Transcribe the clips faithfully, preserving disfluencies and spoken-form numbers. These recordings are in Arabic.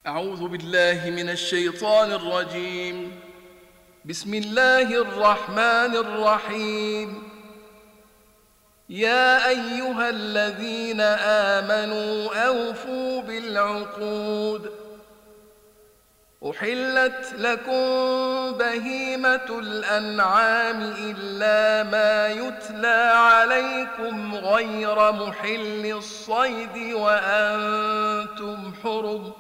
أعوذ بالله من الشيطان الرجيم. بسم الله الرحمن الرحيم. يا أيها الذين آمنوا أوفوا بالعقود. أحلت لكم بهيمة الأنعام إلا ما يتلى عليكم غير محل الصيد وأنتم حرم.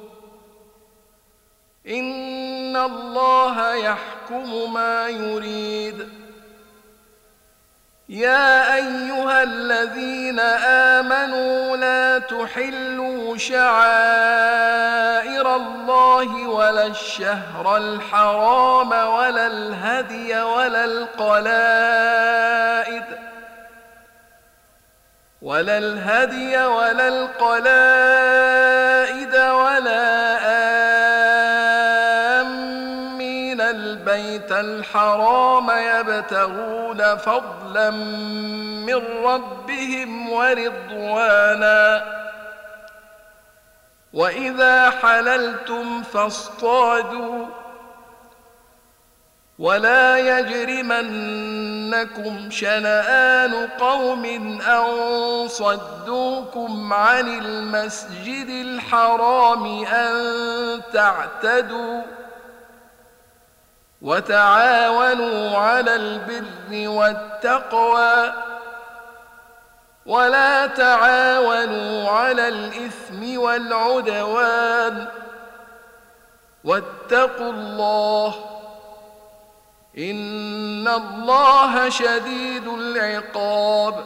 إن الله يحكم ما يريد. يا أيها الذين آمنوا لا تحلوا شعائر الله ولا الشهر الحرام ولا الهدي ولا القلائد ولا الهدي ولا القلائد ولا آمين البيت الحرام يبتغون فضلا من ربهم ورضوانا. وإذا حللتم فاصطادوا ولا يجرمنكم شنآن قوم أن صدوكم عن المسجد الحرام أن تعتدوا. وتعاونوا على البر والتقوى ولا تعاونوا على الإثم والعدوان. واتقوا الله إن الله شديد العقاب.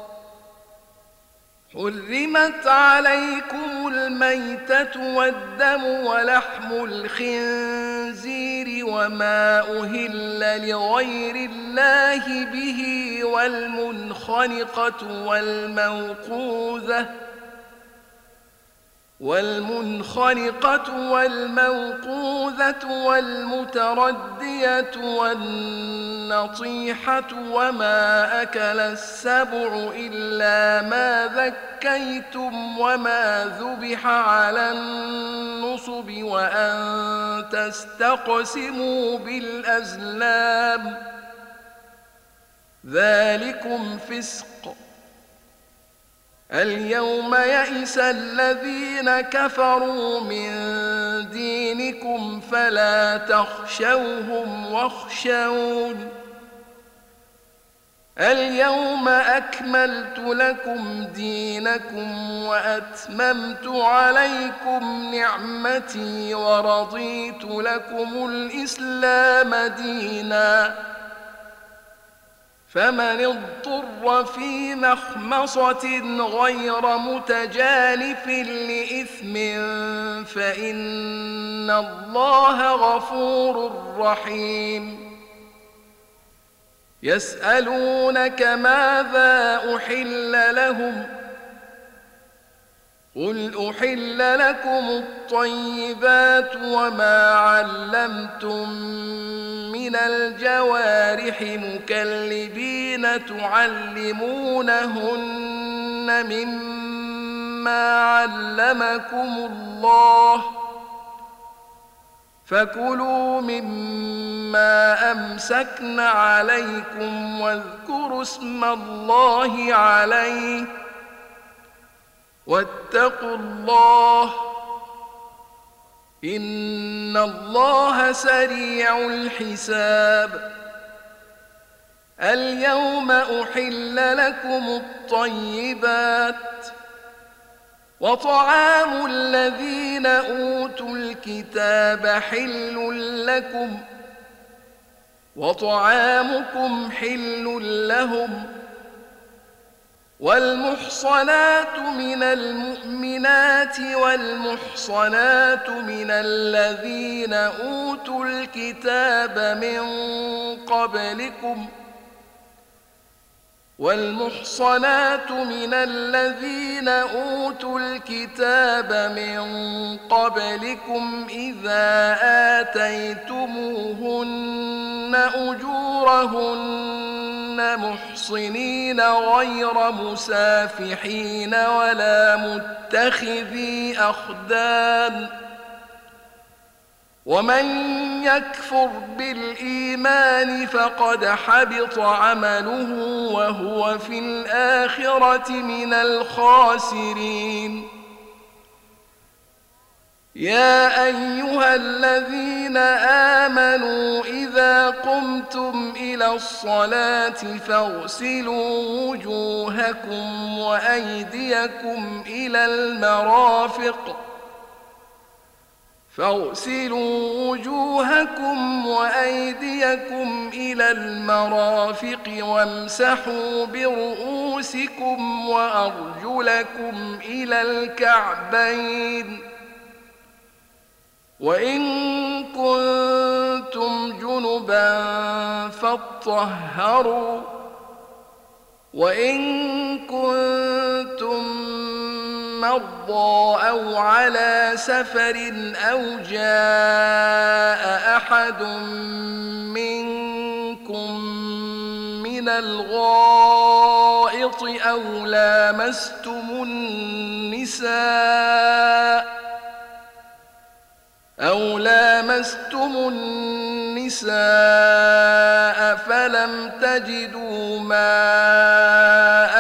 حرمت عليكم الميتة والدم ولحم الخنزير وما أهل لغير الله به والمنخنقة والموقوذة والمنخنقة والموقوذة والمتردية والنطيحة وما أكل السبع إلا ما ذكيتم وما ذبح على النصب وأن تستقسموا بالأزلام ذلكم فسق. اليوم يئس الذين كفروا من دينكم فلا تخشوهم واخشون. اليوم أكملت لكم دينكم وأتممت عليكم نعمتي ورضيت لكم الإسلام دينا. فمن اضطر في مخمصة غير متجانف لإثم فإن الله غفور رحيم. يسألونك ماذا أحل لهم قل أحل لكم الطيبات وما علمتم من الجوارح مكلبين تعلمونهن مما علمكم الله فكلوا مما أمسكن عليكم واذكروا اسم الله عليه واتقوا الله إن الله سريع الحساب. اليوم أحل لكم الطيبات وطعام الذين أوتوا الكتاب حل لكم وطعامكم حل لهم. والمحصنات من المؤمنات والمحصنات من الذين أوتوا الكتاب من قبلكم والمحصنات من الذين أوتوا الكتاب من قبلكم إذا آتيتموهن أجورهن محصنين غير مسافحين ولا متخذي أخدان ومن يكفر بالإيمان فقد حبط عمله وهو في الآخرة من الخاسرين. يا أيها الذين آمنوا إذا قمتم إلى الصلاة فاغسلوا وجوهكم وأيديكم إلى المرافق فاغسلوا وجوهكم وأيديكم إلى المرافق وامسحوا برؤوسكم وأرجلكم إلى الكعبين وإن كنتم جنبا فاطهروا وإن كنتم مرضى أو على سفر أو جاء أحد منكم من الغائط أو لامستم النساء أو لامستم النساء فلم تجدوا ماء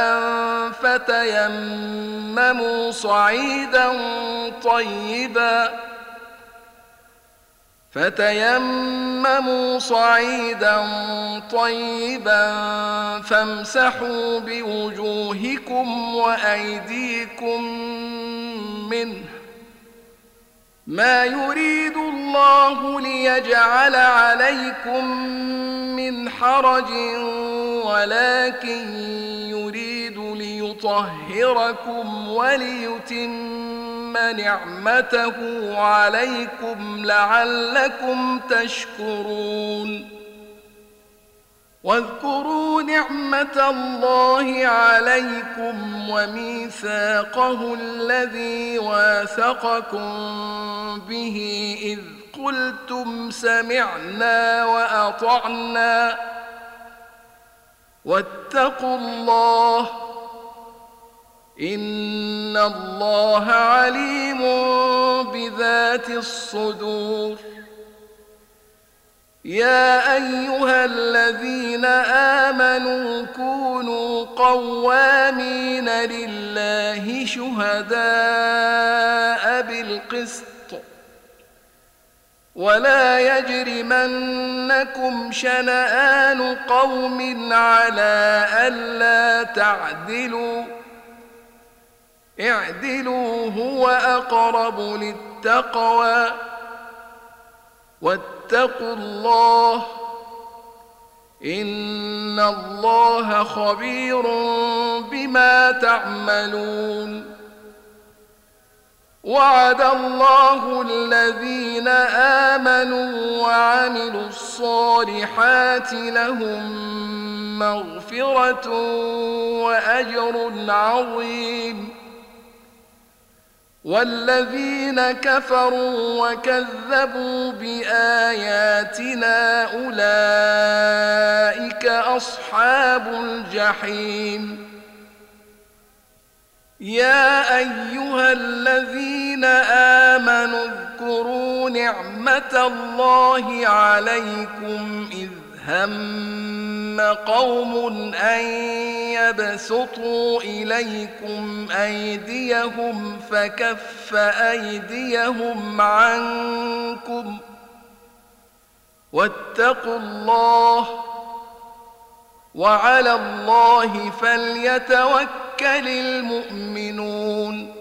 فتيمموا صعيدا طيبا فتيمموا صعيدا طيبا فامسحوا بوجوهكم وأيديكم منه ما يريد الله ليجعل عليكم من حرج ولكن يريد ليطهركم وليتم نعمته عليكم لعلكم تشكرون. واذكروا نعمة الله عليكم وميثاقه الذي واثقكم به إذ قلتم سمعنا وأطعنا واتقوا الله إن الله عليم بذات الصدور. يا أيها الذين آمنوا كونوا قوامين لله شهداء بالقسط ولا يجرمنكم شنآن قوم على ألا تعدلوا اعدلوا هو أقرب للتقوى واتقوا الله إن الله خبير بما تعملون. وعد الله الذين آمنوا وعملوا الصالحات لهم مغفرة وأجر عظيم. والذين كفروا وكذبوا بآياتنا أولئك أصحاب الجحيم. يا أيها الذين آمنوا اذكروا نعمة الله عليكم إذ هم قوم أن يبسطوا إليكم أيديهم فكف أيديهم عنكم واتقوا الله وعلى الله فليتوكل المؤمنون.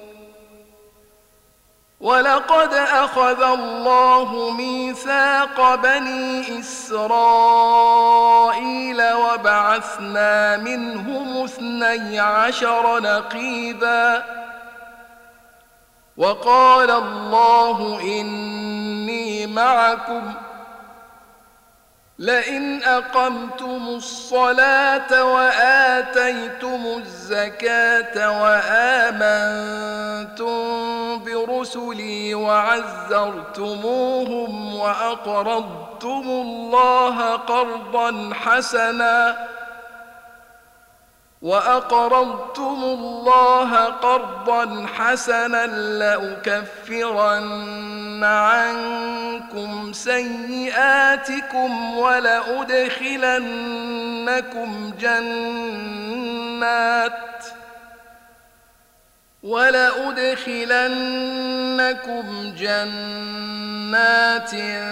ولقد أخذ الله ميثاق بني إسرائيل وبعثنا منهم اثني عشر نقيبا وقال الله إني معكم لئن أقمتم الصلاة وآتيتم الزكاة وآمنتم برسلي وعزرتموهم وأقرضتم الله قرضا حسنا وأقرضتم الله قرضا حسنا لأكفرن عنكم سيئاتكم ولأدخلنكم جنات ولأدخلنكم جنات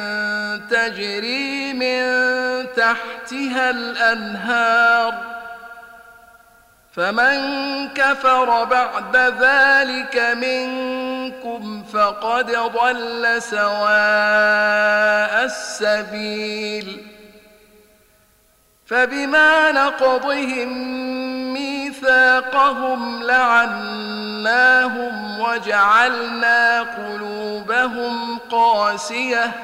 تجري من تحتها الأنهار فمن كفر بعد ذلك منكم فقد ضل سواء السبيل فبما نقضهم ميثاقهم لعناهم وجعلنا قلوبهم قاسية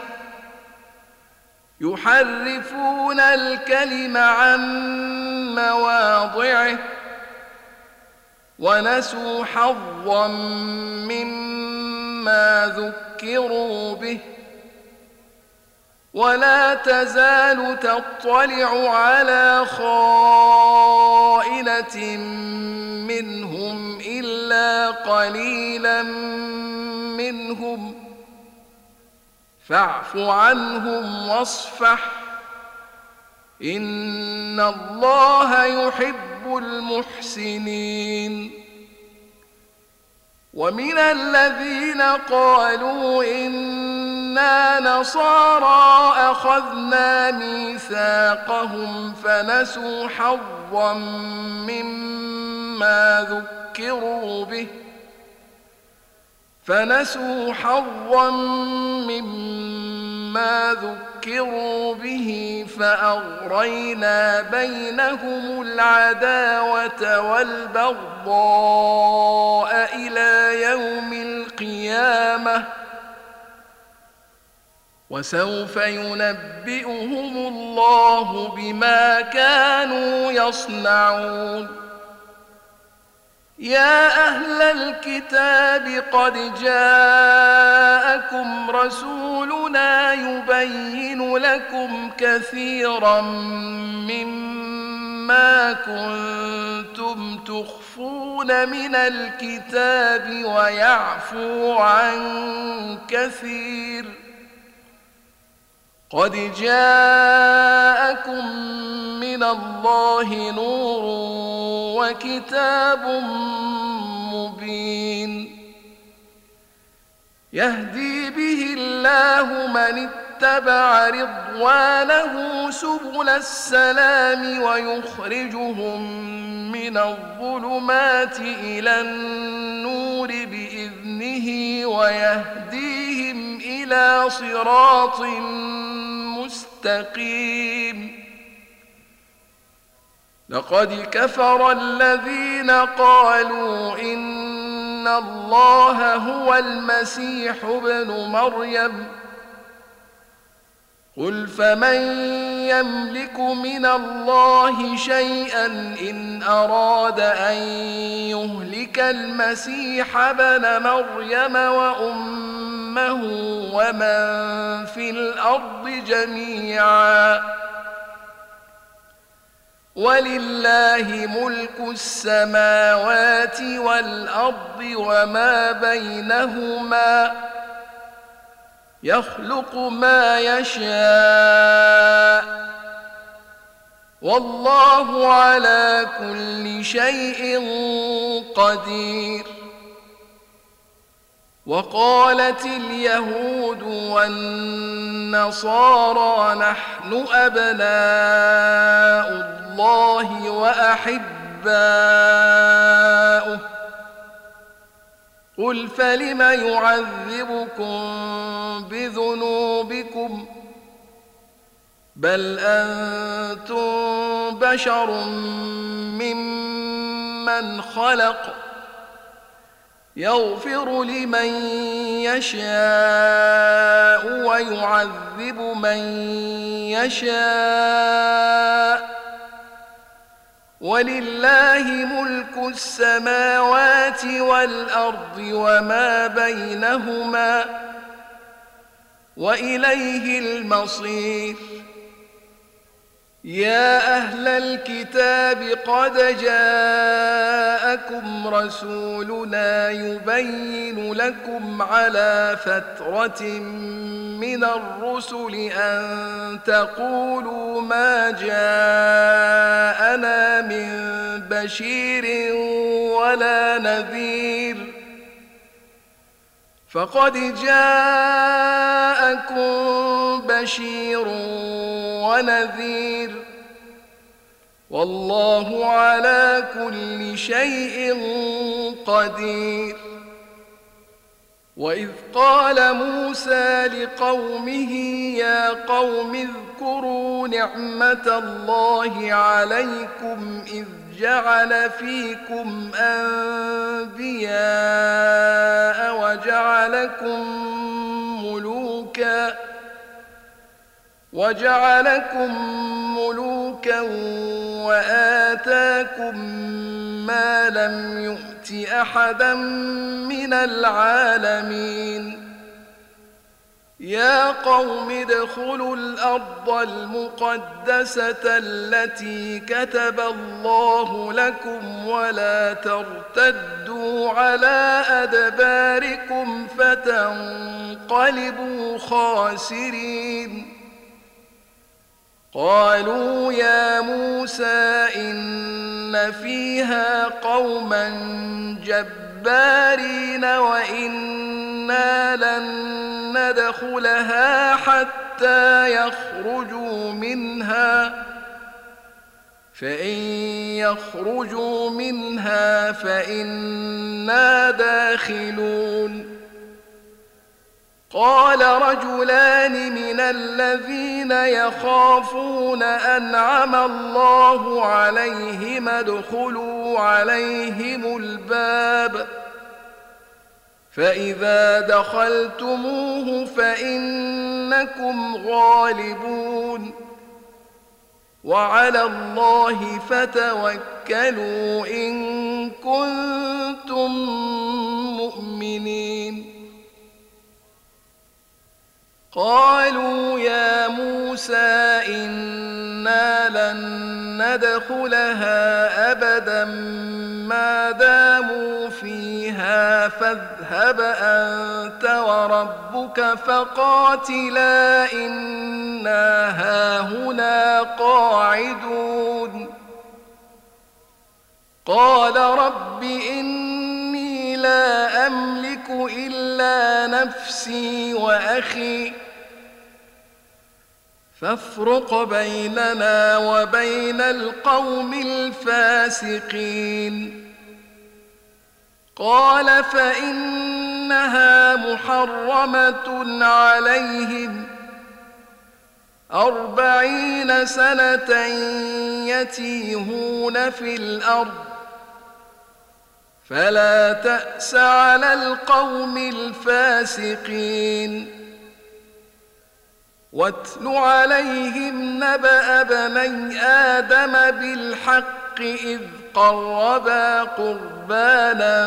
يحرفون الكلم عن مواضعه ونسوا حظا مما ذكروا به ولا تزال تطلع على خائنة منهم إلا قليلا منهم فاعف عنهم واصفح إن الله يحب المحسنين ومن الذين قالوا إنا نصارى أخذنا ميثاقهم فنسوا حظا مما ذكروا به فنسوا حظا مما ذكروا به فأغرينا بينهم العداوة والبغضاء إلى يوم القيامة وسوف ينبئهم الله بما كانوا يصنعون يا أهل الكتاب قد جاءكم رسولنا يبين لكم كثيرا مما كنتم تخفون من الكتاب ويعفو عن كثير قد جاءكم من الله نور وكتاب مبين يهدي به الله من اتبع رضوانه سبل السلام ويخرجهم من الظلمات إلى النور بإذنه ويهديهم إلى صراط مستقيم لقد كفر الذين قالوا إن الله هو المسيح ابن مريم قل فمن يملك من الله شيئا إن أراد أن يهلك المسيح ابن مريم وأمه ومن في الأرض جميعا ولله ملك السماوات والأرض وما بينهما يخلق ما يشاء والله على كل شيء قدير وقالت اليهود والنصارى نحن أبناء الله وأحباؤه قل فلم يعذبكم بذنوبكم بل أنتم بشر ممن خلق يغفر لمن يشاء ويعذب من يشاء ولله ملك السماوات والأرض وما بينهما وإليه المصير يا أهل الكتاب قد جاءكم رسولنا يبين لكم على فترة من الرسل أن تقولوا ما جاءنا من بشير ولا نذير، فقد جاءكم بشير ونذير، والله على كل شيء قدير. وإذ قال موسى لقومه يا قوم اذكروا نعمة الله عليكم إذ جعل فيكم أنبياء وجعلكم ملوكا وجعلكم ملوكا وآتاكم ما لم يؤت أحدا من العالمين. يا قوم ادخلوا الأرض المقدسة التي كتب الله لكم ولا ترتدوا على أدباركم فتنقلبوا خاسرين. قالوا يا موسى إن فيها قوما جبارين وإنا لن ندخلها حتى يخرجوا منها فإن يخرجوا منها فإنا داخلون. قال رجلان من الذين يخافون أنعم الله عليهم ادخلوا عليهم الباب فإذا دخلتموه فإنكم غالبون وعلى الله فتوكلوا إن كنتم مؤمنين. قالوا يا موسى إنا لن ندخلها أبدا ما داموا فيها فاذهب أنت وربك فقاتلا إنا هاهنا قاعدون. قال رب إني لا أملك إلا نفسي وأخي فافرق بيننا وبين القوم الفاسقين. قال فإنها محرمة عليهم أربعين سنة يتيهون في الأرض فلا تأس على القوم الفاسقين. واتل عليهم نبأ بني آدم بالحق إذ قربا قربانا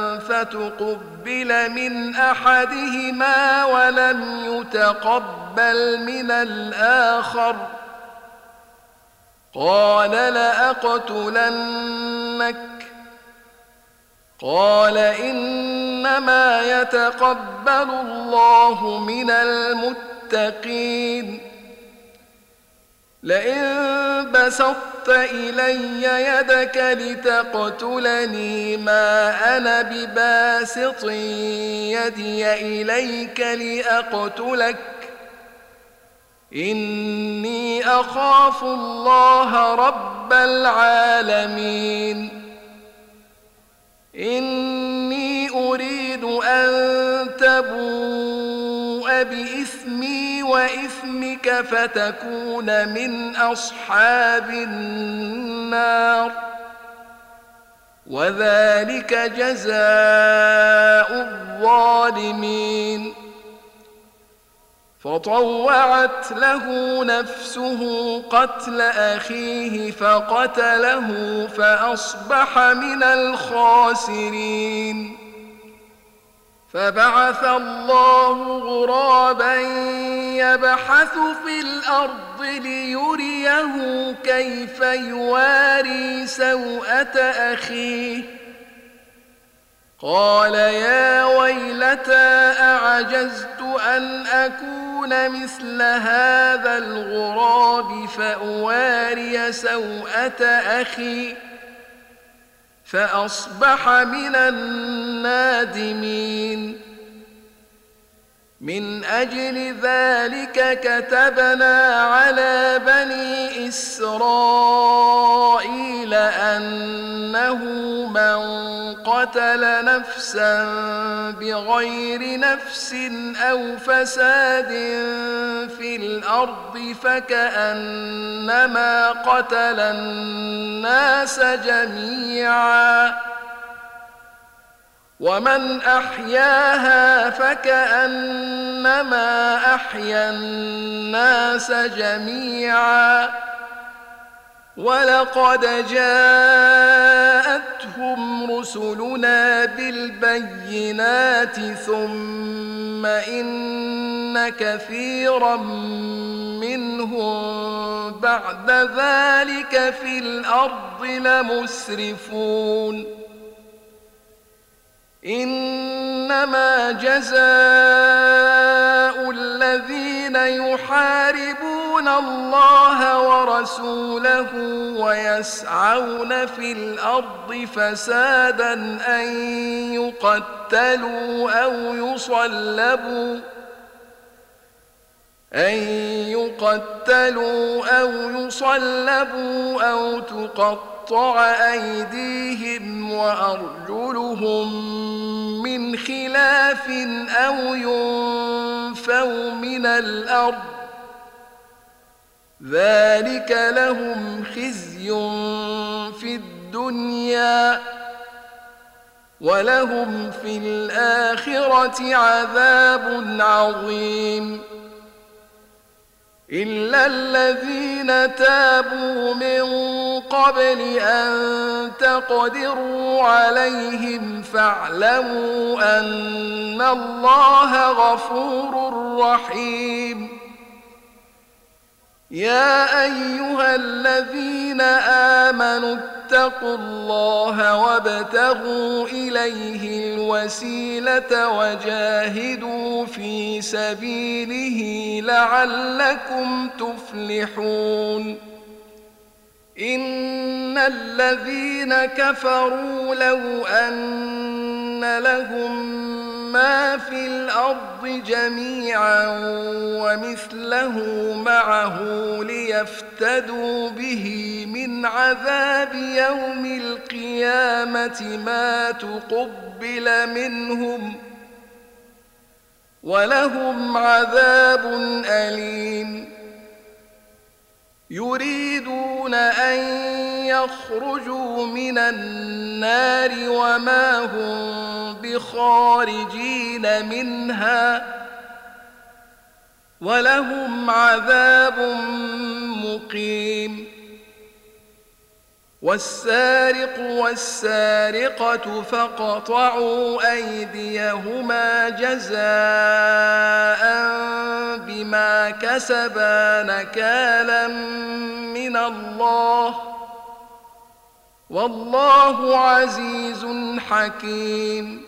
فتقبل من أحدهما ولم يتقبل من الآخر قال لأقتلنك قال إنما يتقبل الله من المتقين. لئن بسطت إلي يدك لتقتلني ما أنا بباسط يدي إليك لأقتلك إني أخاف الله رب العالمين. إني أريد أن تبوء بإثمي وإثمك فتكون من أصحاب النار وذلك جزاء الظالمين. فطوعت له نفسه قتل أخيه فقتله فأصبح من الخاسرين. فبعث الله غرابا يبحث في الأرض ليريه كيف يواري سوءة أخيه قال يا ويلتى أعجزت أن أكون مثل هذا الغراب فأواري سوءة أخي فأصبح من النادمين من أجل ذلك كتبنا على بني إسرائيل أنه من قتل نفسا بغير نفس أو فساد في الأرض فكأنما قتل الناس جميعا ومن أحياها فكأنما أحيا الناس جميعا ولقد جاءتهم رسلنا بالبينات ثم إن كثيرا منهم بعد ذلك في الأرض لمسرفون إنما جزاء الذين يحاربون الله ورسوله ويسعون في الأرض فسادا أن يقتلوا أو يصلبوا أن يقتلوا أو يصلبوا أو تقطع أيديهم وأرجلهم من خلاف أو ينفوا من الأرض ذلك لهم خزي في الدنيا ولهم في الآخرة عذاب عظيم إلا الذين تابوا من قبل أن تقدروا عليهم فاعلموا أن الله غفور رحيم يا أيها الذين آمنوا اتقوا الله وابتغوا إليه الوسيلة وجاهدوا في سبيله لعلكم تفلحون إن الذين كفروا لو أن لهم ما في الأرض جميعا ومثله معه ليفتدوا به من عذاب يوم القيامة ما تقبل منهم ولهم عذاب أليم يريدون أن يخرجوا من النار وما هم بخارجين منها ولهم عذاب مقيم والسارق والسارقة فاقطعوا أيديهما جزاء بما كسبا نكالا من الله والله عزيز حكيم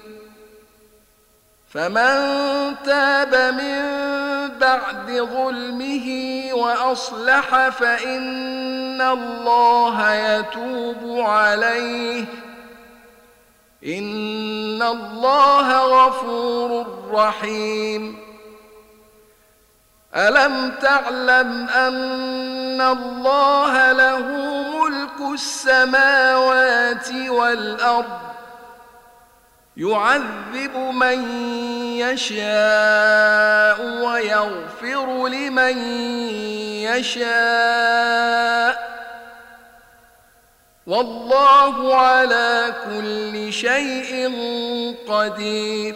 فمن تاب من بعد ظلمه وأصلح فإن الله يتوب عليه إن الله غفور رحيم ألم تعلم أن الله له ملك السماوات والأرض يعذب من يشاء ويغفر لمن يشاء والله على كل شيء قدير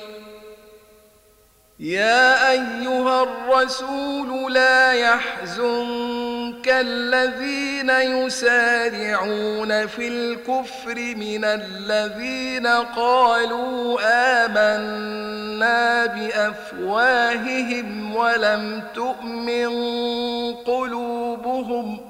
يا أيها الرسول لا يحزنك كالذين يسارعون في الكفر من الذين قالوا آمنا بأفواههم ولم تؤمن قلوبهم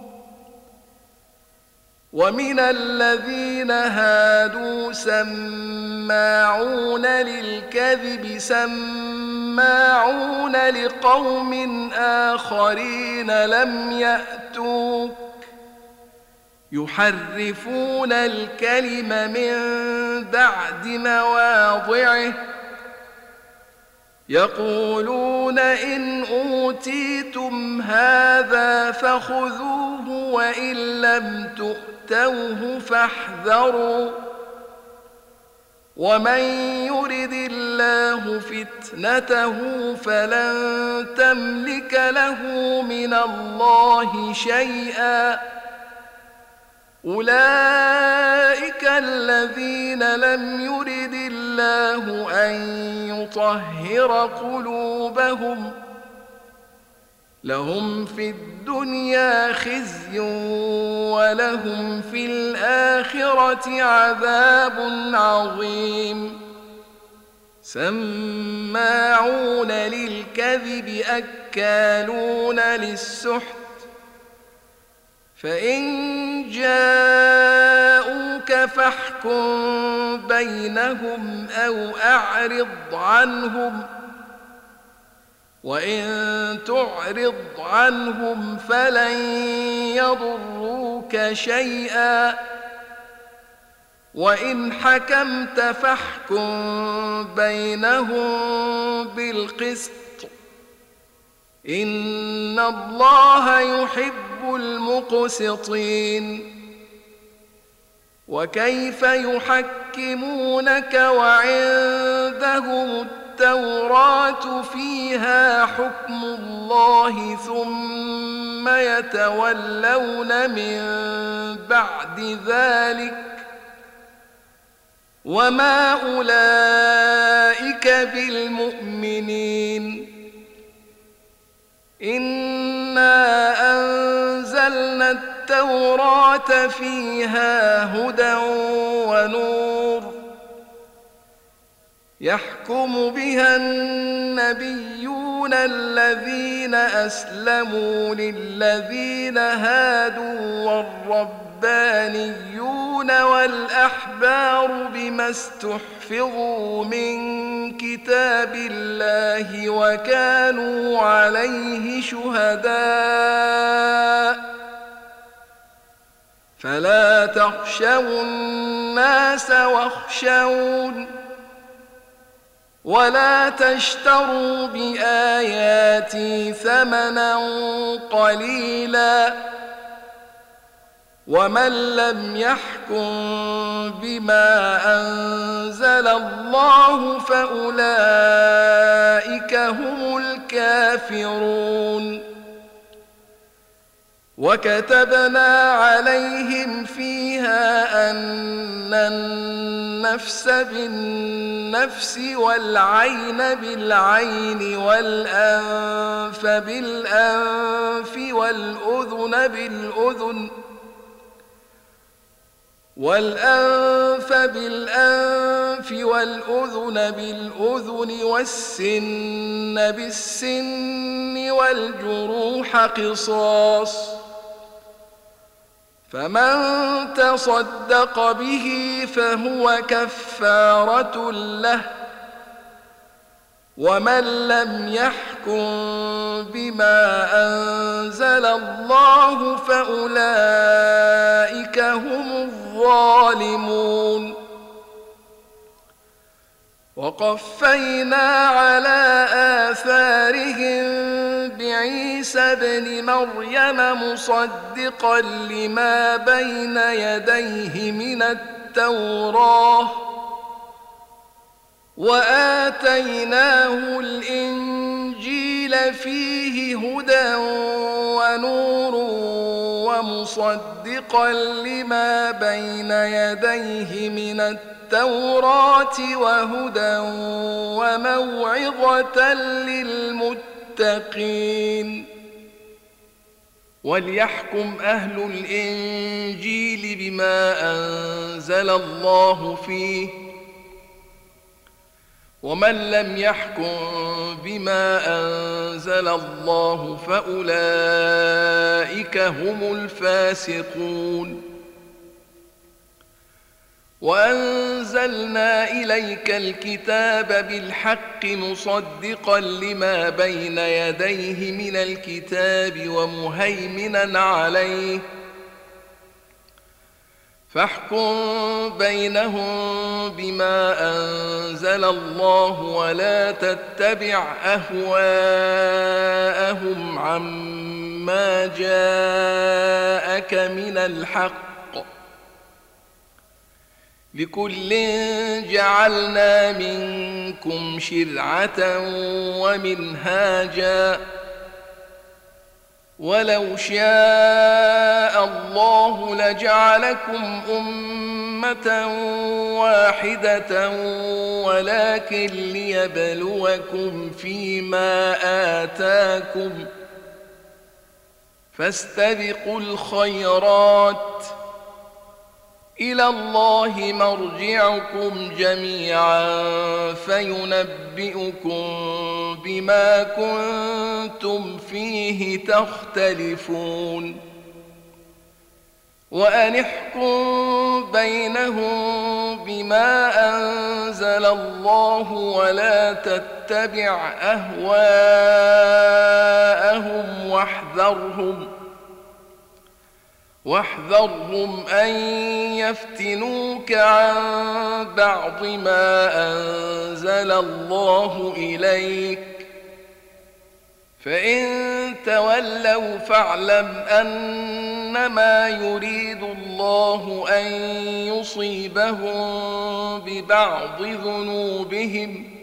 ومن الذين هادوا سماعون للكذب سماعون لقوم آخرين لم يأتوك يحرفون الكلم من بعد مواضعه يقولون إن أوتيتم هذا فخذوه وإن لم تؤتوه فاحذروا ومن يرد الله فتنته فلن تملك له من الله شيئا أولئك الذين لم يرد الله أن يطهر قلوبهم لهم في الدنيا خزي ولهم في الآخرة عذاب عظيم سماعون للكذب أكالون للسحت فإن جاءوك فاحكم بينهم أو أعرض عنهم وإن تعرض عنهم فلن يضروك شيئا وإن حكمت فاحكم بينهم بالقسط إن الله يحب المقسطين وكيف يحكمونك وعندهم التوراة فيها حكم الله ثم يتولون من بعد ذلك وما أولئك بالمؤمنين إنا أنزلنا التوراة فيها هدى ونور يحكم بها النبيون الذين أسلموا للذين هادوا والربانيون والأحبار بما استحفظوا من كتاب الله وكانوا عليه شهداء فلا تخشوا الناس واخشون ولا تشتروا بآياتي ثمنا قليلا ومن لم يحكم بما أنزل الله فأولئك هم الكافرون وكتبنا عليهم فيها أن النفس بالنفس والعين بالعين والأنف بالأنف والأذن بالأذن والأنف بالأنف والأذن بالأذن والسن بالسن والجروح قصاص فمن تصدق به فهو كفارة له ومن لم يحكم بما أنزل الله فأولئك هم الظالمون وقفينا على آثارهم بعيسى ابن مريم مصدقا لما بين يديه من التوراة وآتيناه الإنجيل فيه هدى ونور ومصدقا لما بين يديه من التوراة وهدى وموعظة للمتقين وليحكم أهل الإنجيل بما أنزل الله فيه، ومن لم يحكم بما أنزل الله فأولئك هم الفاسقون. وأنزلنا إليك الكتاب بالحق مصدقا لما بين يديه من الكتاب ومهيمنا عليه، فاحكم بينهم بما أنزل الله ولا تتبع أهواءهم عما جاءك من الحق، لكل جعلنا منكم شرعة ومنهاجا، ولو شاء الله لجعلكم أمة واحدة ولكن ليبلوكم فيما آتاكم، فاستبقوا الخيرات، إلى الله مرجعكم جميعا فينبئكم بما كنتم فيه تختلفون. وأن احكم بينهم بما أنزل الله ولا تتبع أهواءهم واحذرهم واحذرهم أن يفتنوك عن بعض ما أنزل الله إليك، فإن تولوا فاعلم أنما يريد الله أن يصيبهم ببعض ذنوبهم،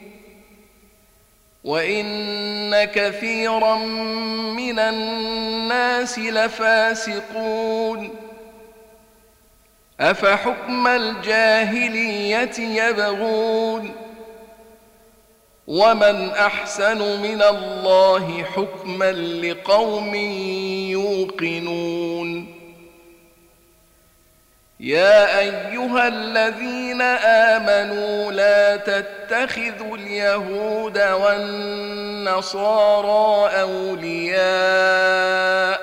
وإن كثيرا من الناس لفاسقون. أفحكم الجاهلية يبغون، ومن أحسن من الله حكما لقوم يوقنون. يا أيها الذين آمنوا لا تتخذوا اليهود والنصارى أولياء،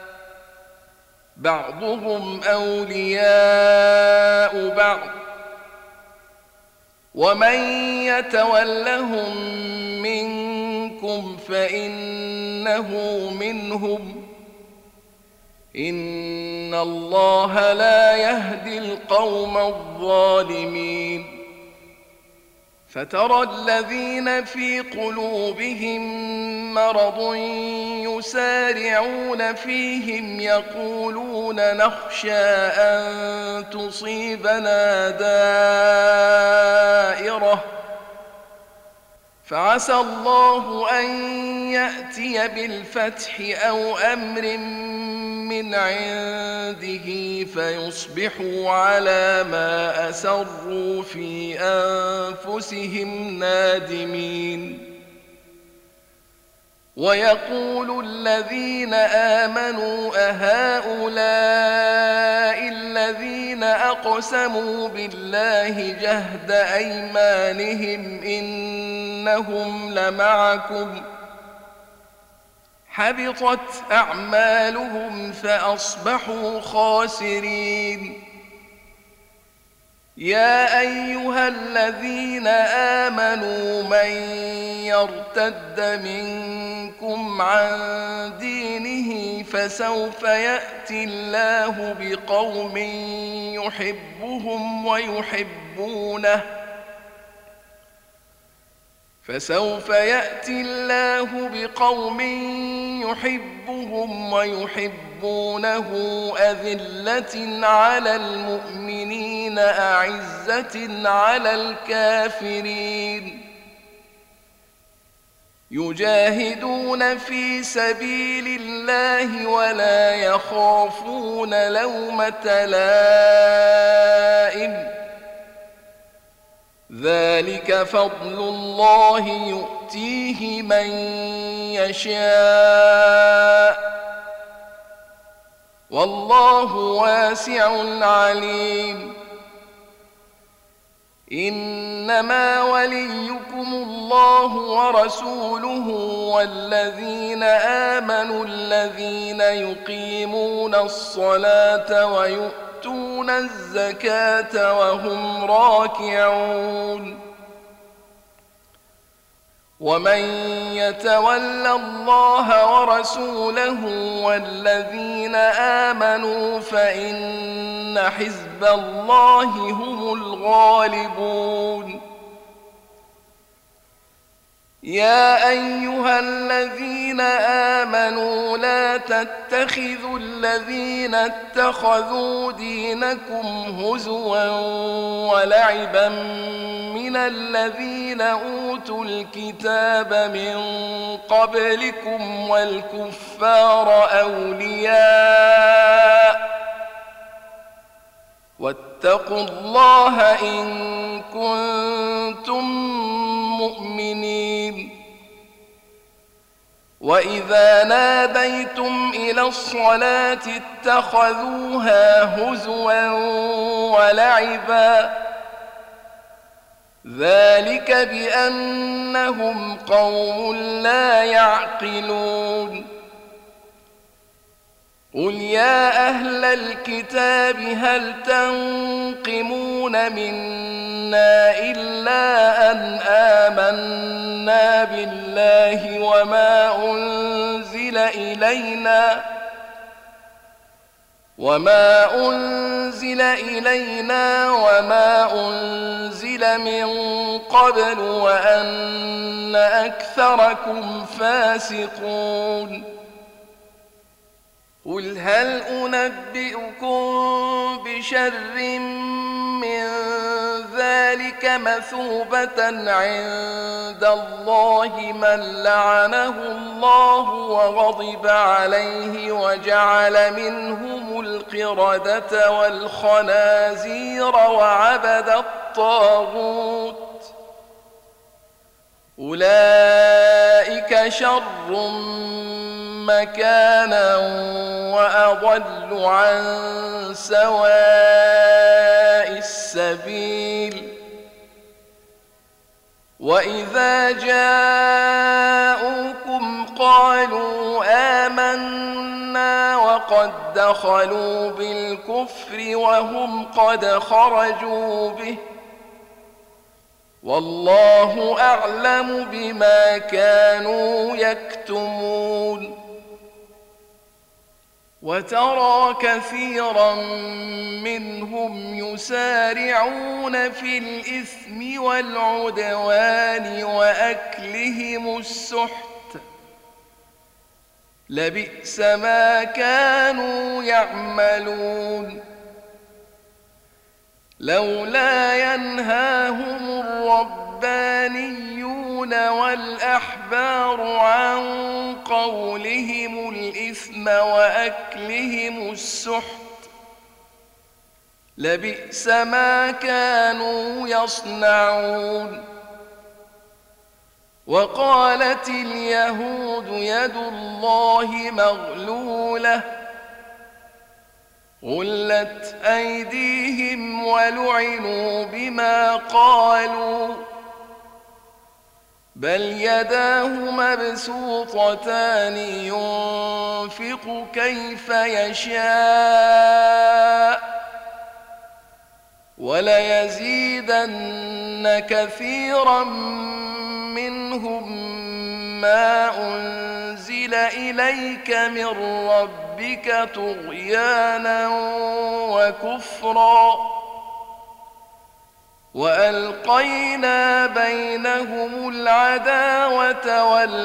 بعضهم أولياء بعض، ومن يتولهم منكم فإنه منهم، إن الله لا يهدي القوم الظالمين. فترى الذين في قلوبهم مرض يسارعون فيهم يقولون نخشى أن تصيبنا دائرة، فعسى الله أن يأتي بالفتح أو أمر من عنده فيصبحوا على ما أسروا في أنفسهم نادمين. ويقول الذين آمنوا أهؤلاء الذين أقسموا بالله جهد أيمانهم إنهم لمعكم، حبطت أعمالهم فأصبحوا خاسرين. يا أيها الذين آمنوا من يرتد منكم عن دينه فسوف يأتي الله بقوم يحبهم ويحبونه فسوف يأتي الله بقوم يحبهم ويحبونه أذلة على المؤمنين أعزة على الكافرين يجاهدون في سبيل الله ولا يخافون لومة لائم، ذلك فضل الله يؤتيه من يشاء والله واسع عليم. إنما وليكم الله ورسوله والذين آمنوا الذين يقيمون الصلاة ويؤتون الزكاة وهم راكعون. ومن يتول الله ورسوله والذين آمنوا فإن حزب الله هم الغالبون. يا أيها الذين آمنوا لا تتخذوا الذين اتخذوا دينكم هزوا ولعبا من الذين أوتوا الكتاب من قبلكم والكفار أولياء واتقوا الله إن كنتم مؤمنين. وإذا ناديتم إلى الصلاة اتخذوها هزوا ولعبا ذلك بأنهم قوم لا يعقلون. قل يا أهل الكتاب هل تنقمون منا إلا أن آمنا بالله وما أنزل إلينا وما أنزل إلينا وما أنزل من قبل وأن أكثركم فاسقون. قل هل أنبئكم بشر من ذلك مثوبة عند الله من لعنه الله وغضب عليه وجعل منهم القردة والخنازير وعبد الطاغوت أولئك شر مكانا وأضل عن سواء السبيل. وإذا جاءوكم قالوا آمنا وقد دخلوا بالكفر وهم قد خرجوا به والله أعلم بما كانوا يكتمون. وترى كثيرا منهم يسارعون في الإثم والعدوان وأكلهم السحت لبئس ما كانوا يعملون. لولا ينهاهم الربانيون والأحبار عن قولهم الإثم وأكلهم السحت لبئس ما كانوا يصنعون. وقالت اليهود يد الله مغلولة غلت أيديهم ولعنوا بما قالوا بل يداه مبسوطتان ينفق كيف يشاء وليزيدن كثيرا منهم ما أنزل إليك من ربك طغيانا وكفرا وألقينا بينهم العداوة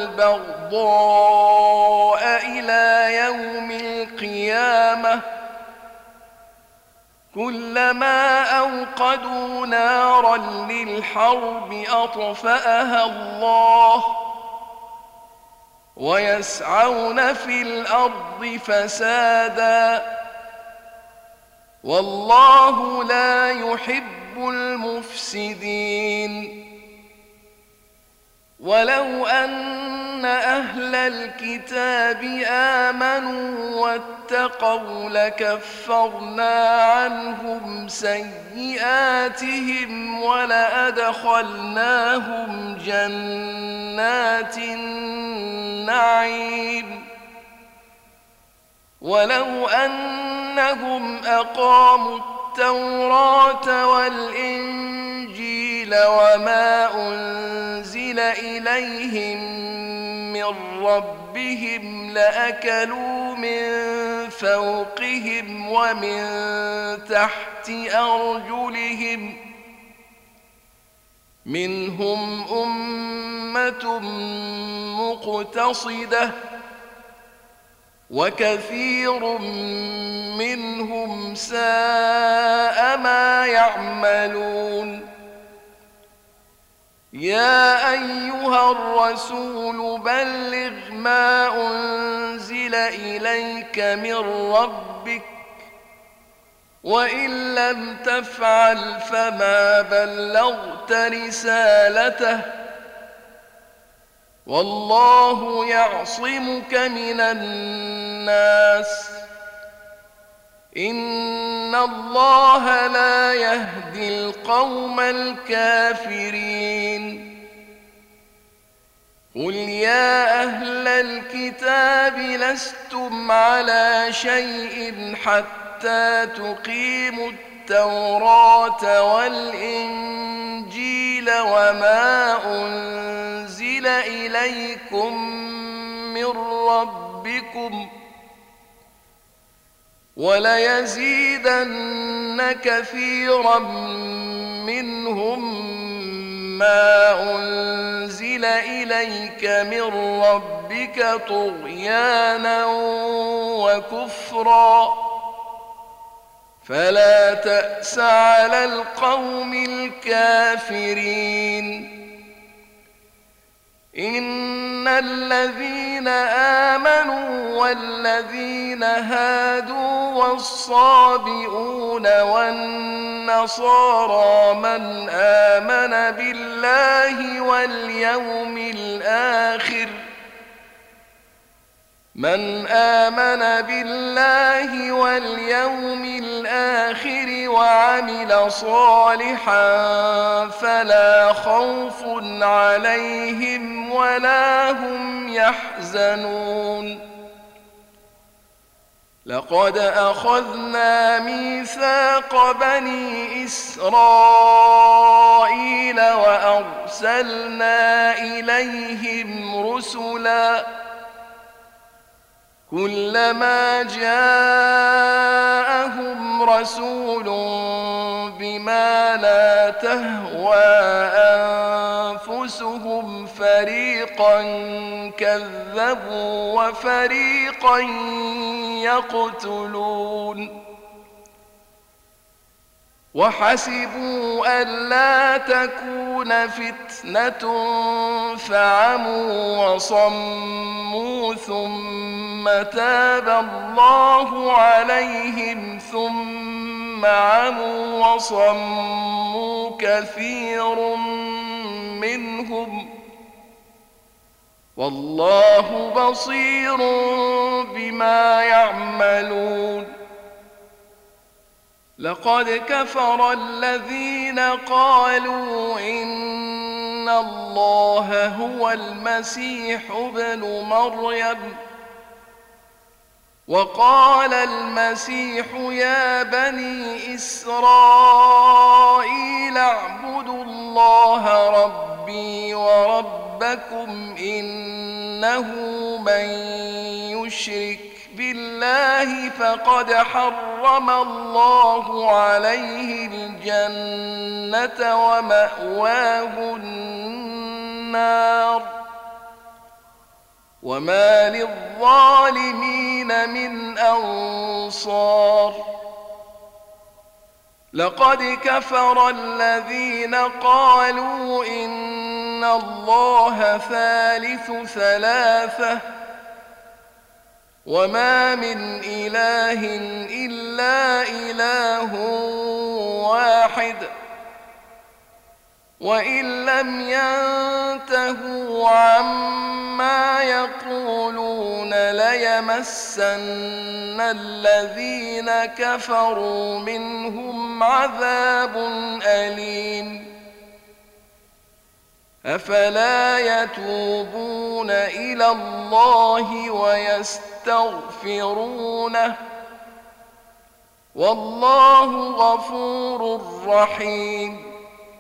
والبغضاء إلى يوم القيامة كلما أوقدوا نارا للحرب أطفأها الله ويسعون في الأرض فسادا والله لا يحب المفسدين. ولو أن أهل الكتاب آمنوا واتقوا لكفرنا عنهم سيئاتهم ولأدخلناهم جنات النعيم ولو أنهم أقاموا التوراة والإنجيل وما أنزل إليهم من ربهم لأكلوا من فوقهم ومن تحت أرجلهم منهم أمة مقتصدة وكثير منهم ساء ما يعملون يا أيها الرسول بلغ ما أنزل إليك من ربك وإن لم تفعل فما بلغت رسالته والله يعصمك من الناس إن الله لا يهدي القوم الكافرين قل يا أهل الكتاب لستم على شيء حتى تقيموا التوراة والإنجيل وما أنزل إليكم من ربكم وليزيدن كثيرا منهم ما أنزل إليك من ربك طغيانا وكفرا فلا تأس على القوم الكافرين إن الذين آمنوا والذين هادوا والصابئون والنصارى من آمن بالله واليوم الآخر من آمن بالله واليوم الآخر وعمل صالحا فلا خوف عليهم ولا هم يحزنون لقد أخذنا ميثاق بني إسرائيل وأرسلنا إليهم رسلاً كلما جاءهم رسول بما لا تهوى أنفسهم فريقا كذبوا وفريقا يقتلون وحسبوا ألا تكون فتنة فعموا وصموا ثم تاب الله عليهم ثم عموا وصموا كثير منهم والله بصير بما يعملون لقد كفر الذين قالوا إن الله هو المسيح ابن مريم وقال المسيح يا بني إسرائيل اعبدوا الله ربي وربكم إنه من يشرك بالله فقد حرم الله عليه الجنة ومأواه النار وما للظالمين من أنصار لقد كفر الذين قالوا إن الله ثالث ثلاثة وما من إله إلا إله واحد وإن لم ينتهوا عما يقولون ليمسن الذين كفروا منهم عذاب أليم أفلا يتوبون إلى الله ويستغفرونه والله غفور رحيم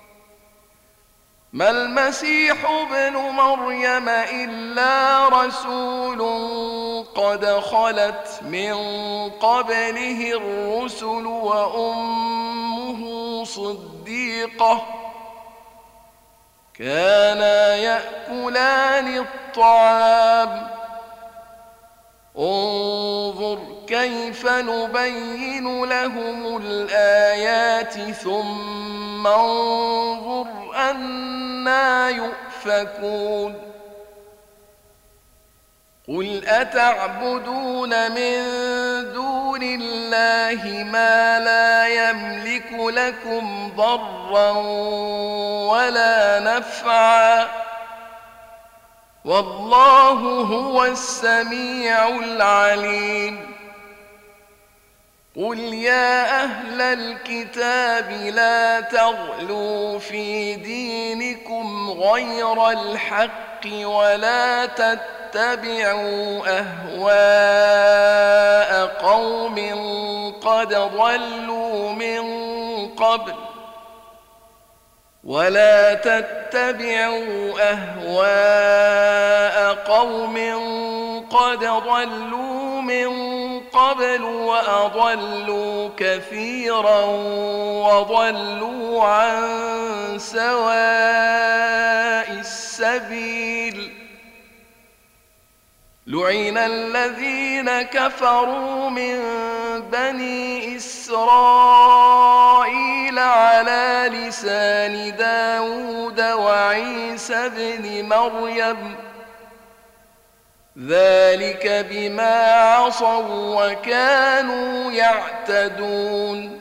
ما المسيح ابن مريم إلا رسول قد خلت من قبله الرسل وأمه صديقة كانا يأكلان الطعام انظر كيف نبين لهم الآيات ثم انظر أنى يؤفكون قل أتعبدون من دون الله ما لا يملك لكم ضرا ولا نفعا والله هو السميع العليم قل يا أهل الكتاب لا تغلوا في دينكم غير الحق ولا تتبعوا أهواء قوم قد ضلوا من قبل ولا تتبعوا أهواء قوم قد ضلوا من قبل وأضلوا كثيرا وضلوا عن سواء السبيل لعن الذين كفروا من بني إسرائيل على لسان داود وعيسى بن مريم ذلك بما عصوا وكانوا يعتدون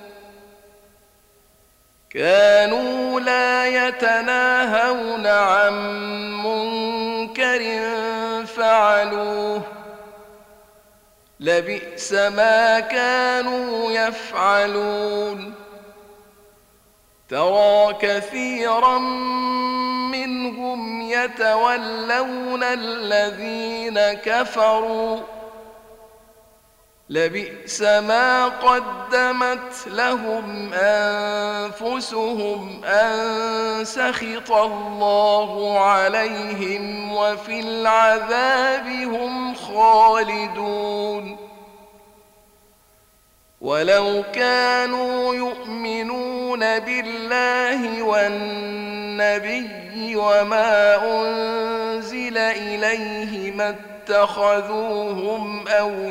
كانوا لا يتناهون عن منكر فعلوه لبئس ما كانوا يفعلون ترى كثيرا منهم يتولون الذين كفروا لبئس ما قدمت لهم أنفسهم أن سخط الله عليهم وفي العذاب هم خالدون ولو كانوا يؤمنون بالله والنبي وما أنزل إليه ما اتخذوهم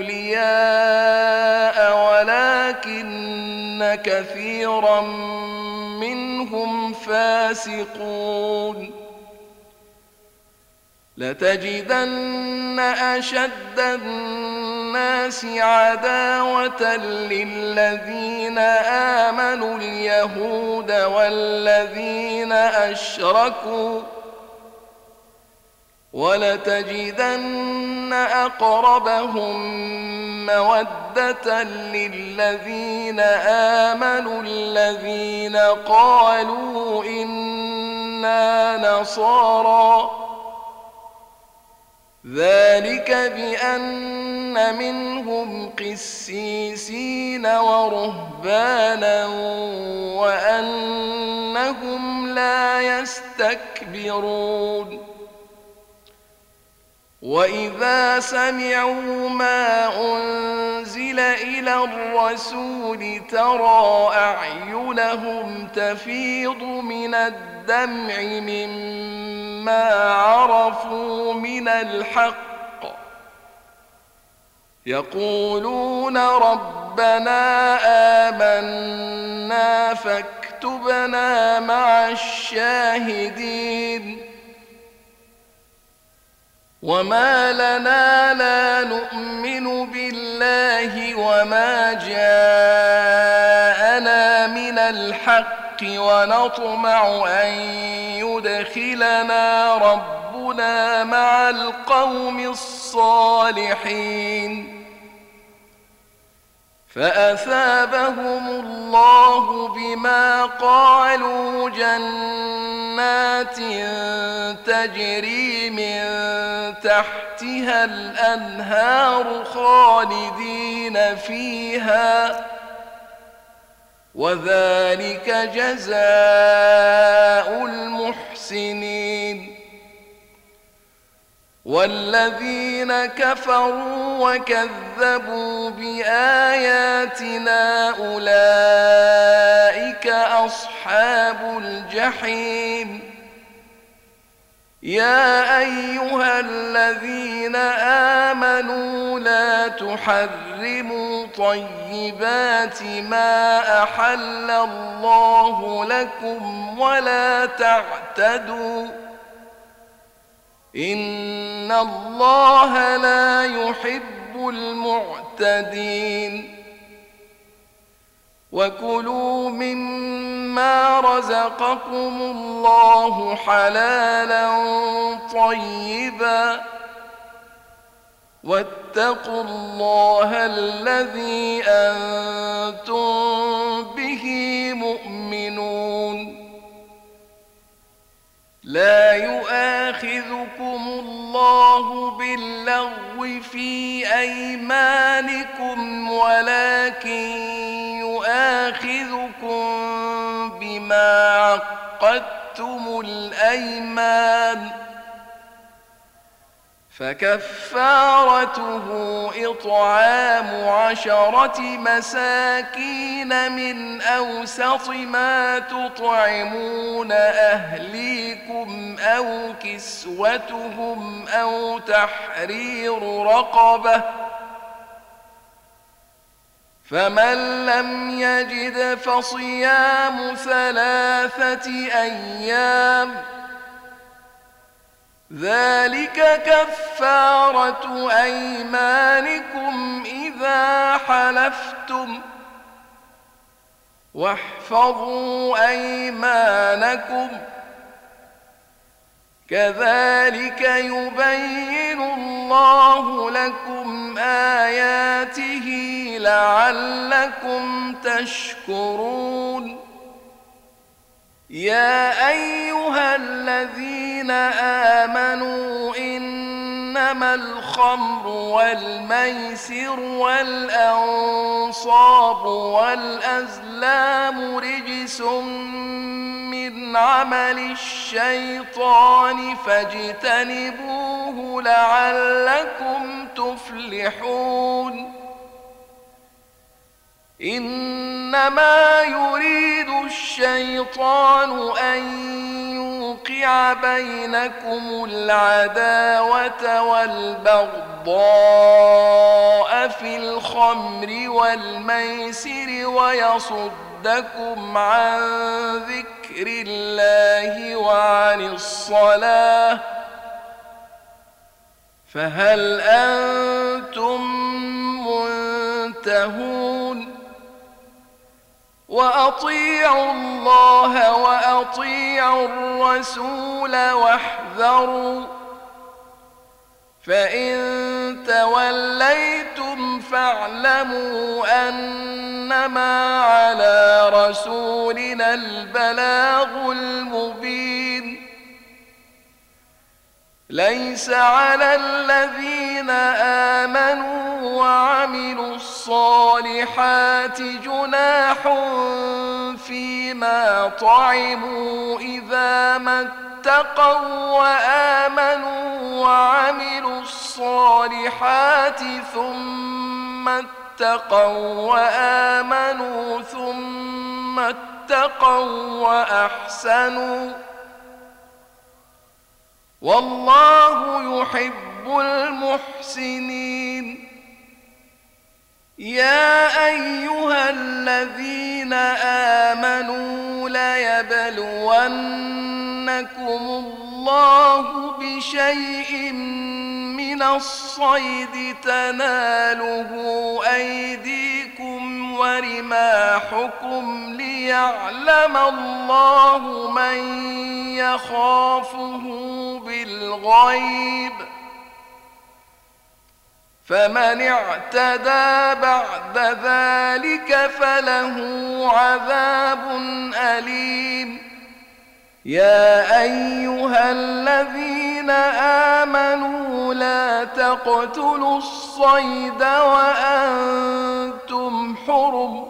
أولياء ولكن كثيرا منهم فاسقون لتجدن أشد الناس عداوة للذين آمنوا اليهود والذين أشركوا ولتجدن أقربهم مودة للذين آمنوا الذين قالوا إنا نصارى ذلك بأن منهم قسيسين ورهبانا وأنهم لا يستكبرون وإذا سمعوا ما أنزل إلى الرسول ترى أعينهم تفيض من الدمع مما عرفوا من الحق يقولون ربنا آمنا فاكتبنا مع الشاهدين وما لنا لا نؤمن بالله وما جاءنا من الحق ونطمع أن يدخلنا ربنا مع القوم الصالحين فأثابهم الله بما قالوا جنات تجري من تحتها الأنهار خالدين فيها وذلك جزاء المحسنين والذين كفروا وكذبوا بآياتنا أولئك أصحاب الجحيم يا أيها الذين آمنوا لا تحرموا طيبات ما أحل الله لكم ولا تعتدوا إن الله لا يحب المعتدين وكلوا مما رزقكم الله حلالا طيبا واتقوا الله الذي أنتم به مؤمنون لا يؤاخذكم الله باللغو في أيمانكم ولكن يؤاخذكم بما عقدتم الأيمان فكفارته إطعام عشرة مساكين من أوسط ما تطعمون أهليكم أو كسوتهم أو تحرير رقبة فمن لم يجد فصيام ثلاثة أيام ذلك كفارة أيمانكم إذا حلفتم واحفظوا أيمانكم كذلك يبين الله لكم آياته لعلكم تشكرون يا أيها الذين آمنوا إنما الخمر والميسر والأنصاب والأزلام رجس من عمل الشيطان فاجتنبوه لعلكم تفلحون إنما يريد الشيطان أن يوقع بينكم العداوة والبغضاء في الخمر والميسر ويصدكم عن ذكر الله وعن الصلاة فهل أنتم منتهون وأطيعوا الله وأطيعوا الرسول واحذروا فإن توليتم فاعلموا أنما على رسولنا البلاغ المبين ليس على الذين آمنوا وعملوا الصالحات جناح فيما طعموا إذا ما اتقوا وآمنوا وعملوا الصالحات ثم اتقوا وآمنوا ثم اتقوا وأحسنوا والله يحب المحسنين يا أيها الذين آمنوا ليبلونكم الله بشيء من الصيد تناله أيديكم ورماحكم رماحكم ليعلم الله من يخافه بالغيب فمن اعتدى بعد ذلك فله عذاب أليم يا أيها الذين آمنوا لا تقتلوا الصيد وأنتم حرم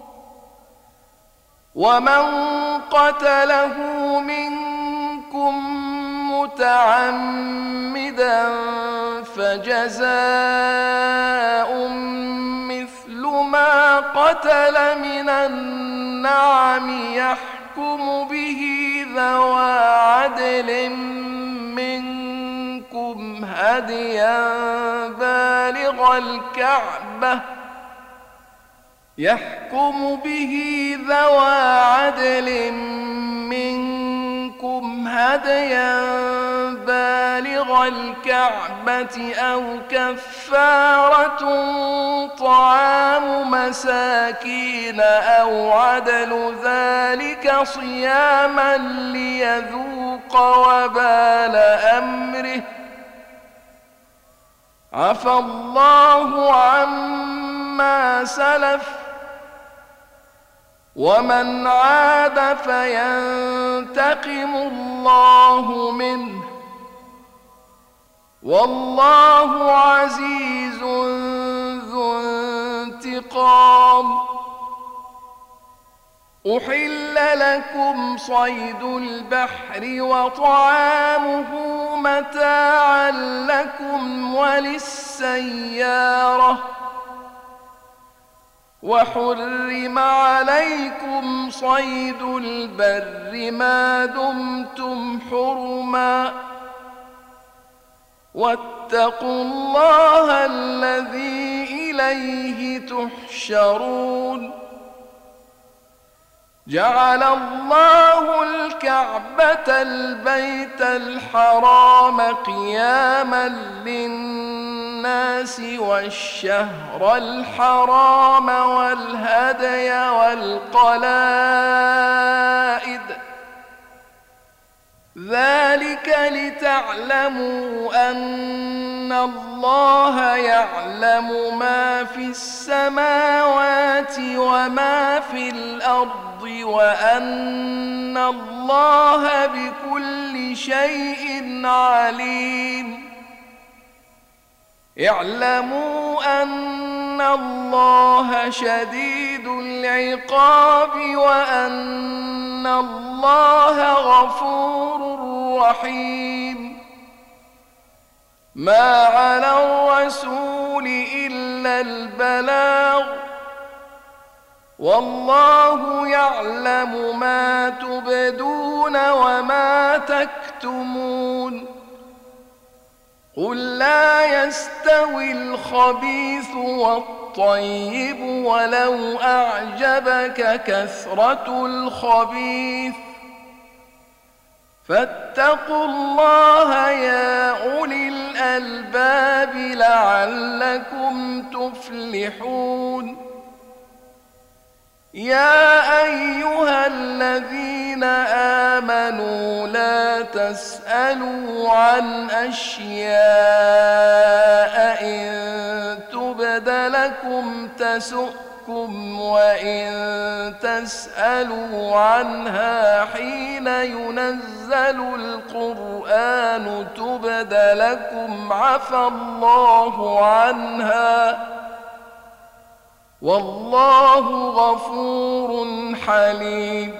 ومن قتله منكم متعمدا فجزاء مثل ما قتل من النعم يحكم به ذوى عدل منكم هديا بالغ الكعبة يحكم به ذوى عدل منكم هديا بالغ الكعبة أو كفارة طعام مساكين أو عدل ذلك صياما ليذوق وبال أمره عفى الله عما سلف ومن عاد فينتقم الله منه والله عزيز ذو انتقام أحل لكم صيد البحر وطعامه متاعا لكم وللسيارة وحرم عليكم صيد البر ما دمتم حرما واتقوا الله الذي إليه تحشرون جعل الله الكعبة البيت الحرام قياما للناس والشهر الحرام والهدي والقلائد ذلك لتعلموا أن الله يعلم ما في السماوات وما في الأرض وأن الله بكل شيء عليم اعلموا أن الله شديد العقاب وأن الله غفور رحيم ما على الرسول إلا البلاغ والله يعلم ما تبدون وما تكتمون قل لا يستوي الخبيث والطيب ولو أعجبك كثرة الخبيث فاتقوا الله يا أولي الألباب لعلكم تفلحون يا أيها الذين آمنوا لا تسألوا عن أشياء إن تبد لكم تسؤكم وإن تسألوا عنها حين ينزل القرآن تبد لكم عفى الله عنها والله غفور حليم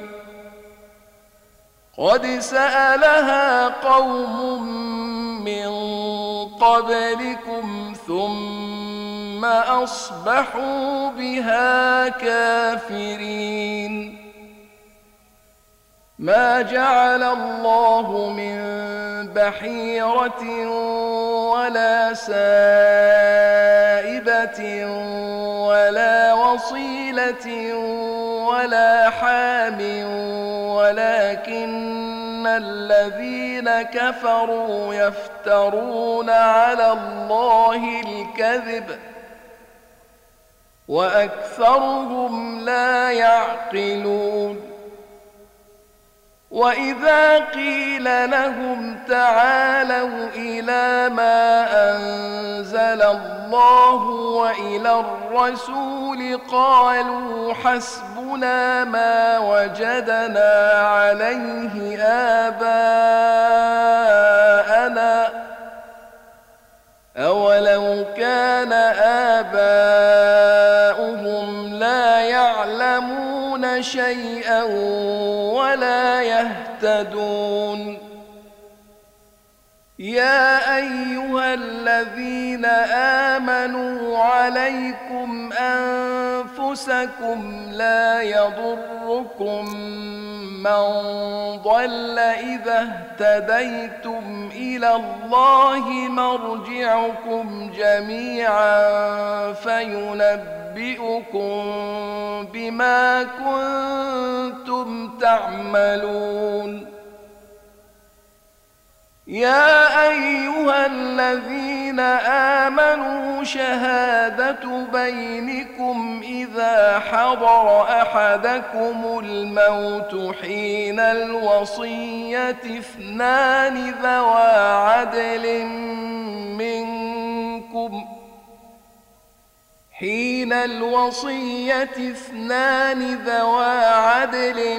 قد سألها قوم من قبلكم ثم أصبحوا بها كافرين ما جعل الله من بحيرة ولا سائبة ولا وصيلة ولا حام ولكن الذين كفروا يفترون على الله الكذب وأكثرهم لا يعقلون. وإذا قيل لهم تعالوا إلى ما أنزل الله وإلى الرسول قالوا حسبنا ما وجدنا عليه آباءنا أولو كان آباؤهم لا يعلمون شيئا ولا يهتدون. يا أيها الذين آمنوا عليكم أنفسكم لا يضركم من ضل إذا اهتديتم إلى الله مرجعكم جميعا فينبئكم بما كنتم تعملون. يا أيها الذين آمنوا شهادة بينكم إذا حضر أحدكم الموت حين الوصية اثنان ذوى عدل منكم حين الوصية اثنان ذوى عدل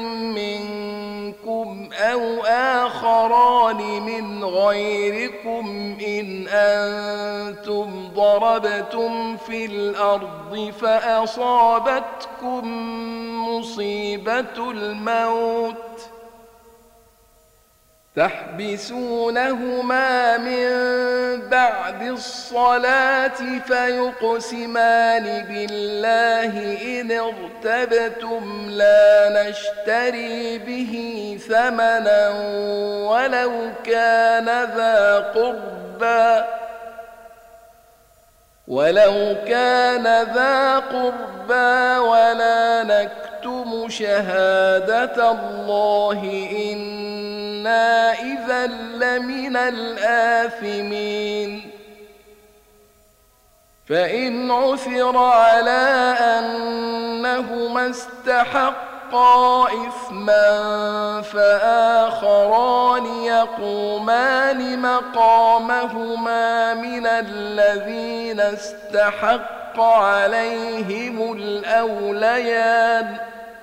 منكم أو آخران من غيركم إن أنتم ضربتم في الأرض فأصابتكم مصيبة الموت تحبسونهما من بعد الصلاة فيقسمان بالله إن ارتبتم لا نشتري به ثمنا ولو كان ذا قربى ولو كان ذا قربى ولا نكتم شهادة الله إنا إذا لمن الآثمين. فإن عثر على أنهما استحقا إثما فآخران يقومان مقامهما من الذين استحق عليهم الأوليان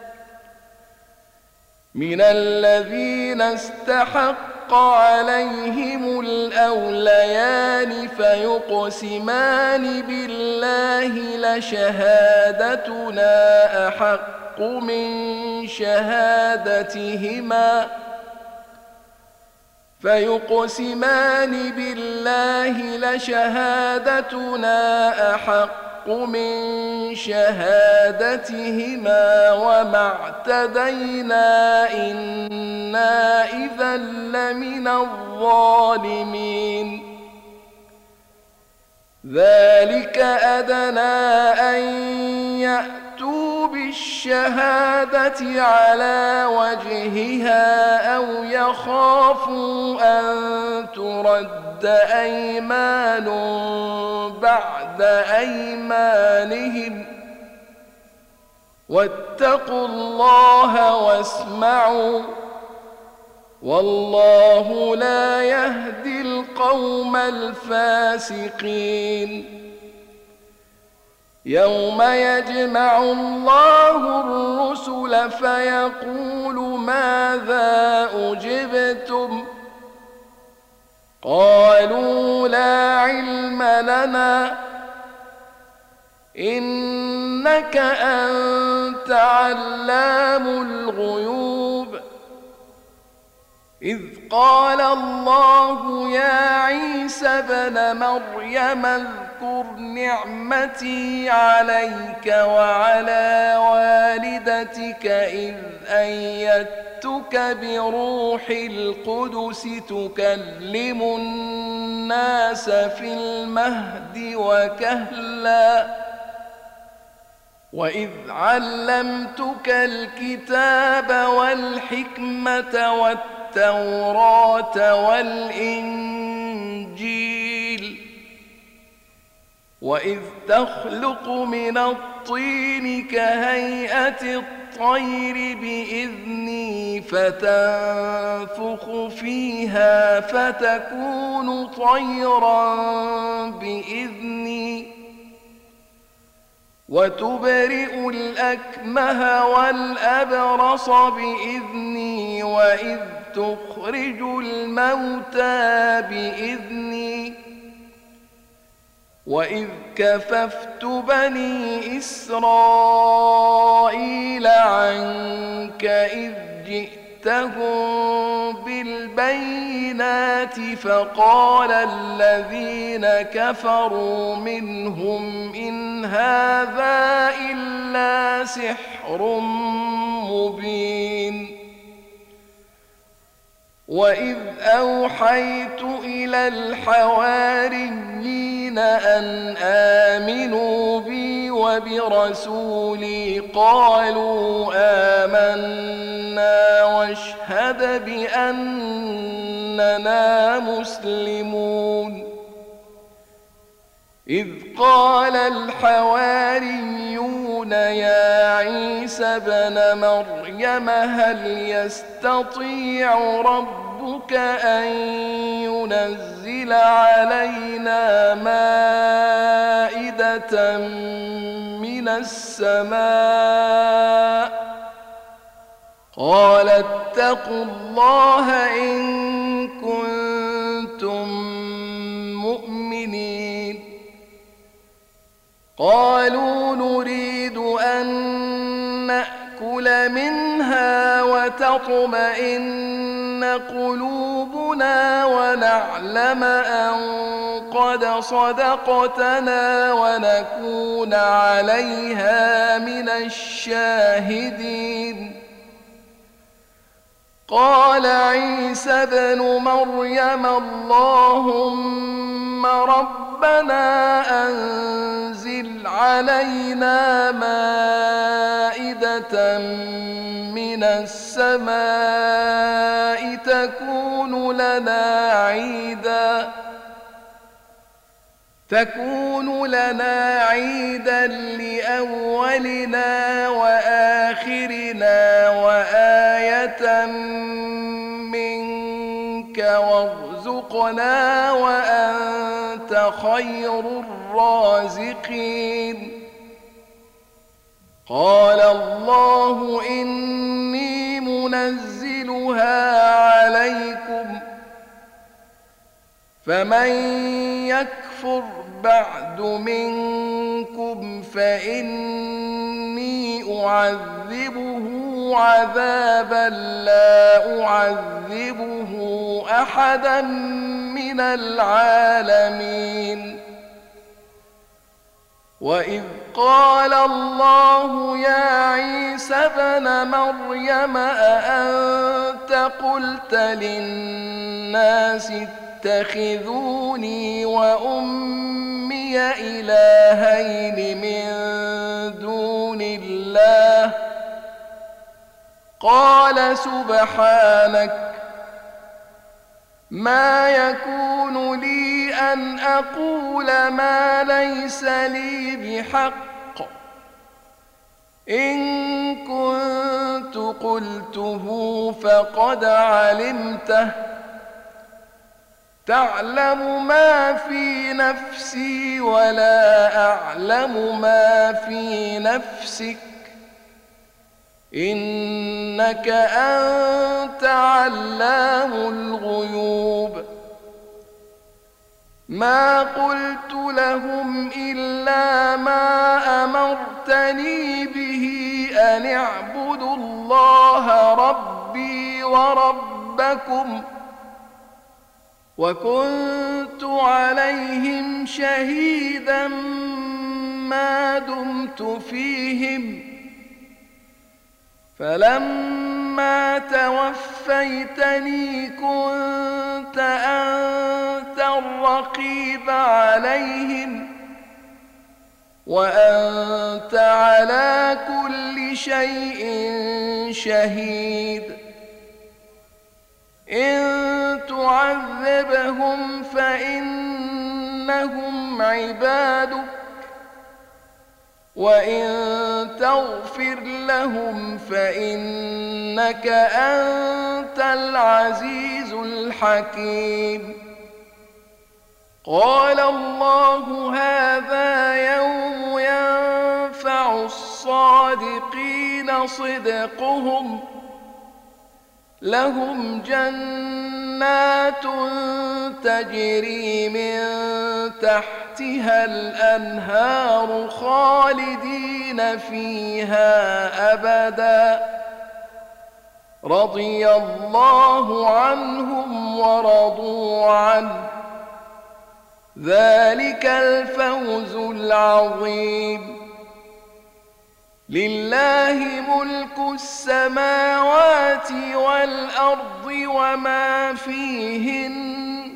من الذين استحق عليهم الأوليان فيقسمان بالله لشهادتنا أحق من شهادتهما فيقسمان بالله لشهادتنا أحق من شهادتهما وما اعتدينا إنا إذا لمن الظالمين. ذلك أدنى أن يأتوا بالشهادة على وجهها أو يخافوا أن ترد أيمان بعد أيمانهم واتقوا الله واسمعوا والله لا يهدي القوم الفاسقين. يوم يجمع الله الرسل فيقول ماذا أجبتم قالوا لا علم لنا إنك أنت علام الغيوب. إذ قال الله يا عيسى ابن مريم اذكر نعمتي عليك وعلى والدتك إذ أيدتك بروح القدس تكلم الناس في المهد وكهلا وإذ علمتك الكتاب والحكمة والتوراة والإنجيل وإذ تخلق من الطين كهيئة الطير بإذني فتنفخ فيها فتكون طيرا بإذني وتبرئ الأكمه والأبرص بإذني وإذ تخرج الموتى بإذني وإذ كففت بني إسرائيل عنك إذ جئتهم بالبينات فقال الذين كفروا منهم إن هذا إلا سحر مبين وإذ أوحيت إلى الحواريين أن آمنوا بي وبرسولي قالوا آمنا واشهد بأننا مسلمون إذ قال الحواريون يا عيسى ابن مريم هل يستطيع ربك أن ينزل علينا مائدة من السماء قال اتقوا الله إن كنتم مؤمنين قالوا نريد أن نأكل منها وتطمئن قلوبنا ونعلم أن قد صدقتنا ونكون عليها من الشاهدين قال عيسى ابن مريم اللهم ربنا أنزل علينا مائدة من السماء تكون لنا عيدا تكون لنا عيدا لأولنا وآخرنا وآية منك وارزقنا وأنت خير الرازقين قال الله إني منزلها عليكم فمن يكفر بعد منكم فإني أعذبه عذابا لا أعذبه أحدا من العالمين وإذ قال الله يا عيسى ابن مريم أأنت قلت للناس اتخذوني وأمي إلهين من دون الله قال سبحانك ما يكون لي أن أقول ما ليس لي بحق إن كنت قلته فقد علمته تعلم ما في نفسي ولا أعلم ما في نفسك إنك أنت علام الغيوب ما قلت لهم إلا ما أمرتني به أن اعبدوا الله ربي وربكم وكنت عليهم شهيدا ما دمت فيهم فلما توفيتني كنت أنت الرقيب عليهم وأنت على كل شيء شهيد إن تعذبهم فإن إنهم عبادك وإن تغفر لهم فإنك أنت العزيز الحكيم. قال الله هذا يوم ينفع الصادقين صدقهم لهم جنات تجري من تحتها الأنهار خالدين فيها أبدا رضي الله عنهم ورضوا عنه ذلك الفوز العظيم. لله ملك السماوات والأرض وما فيهن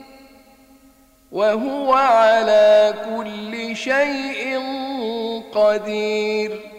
وهو على كل شيء قدير.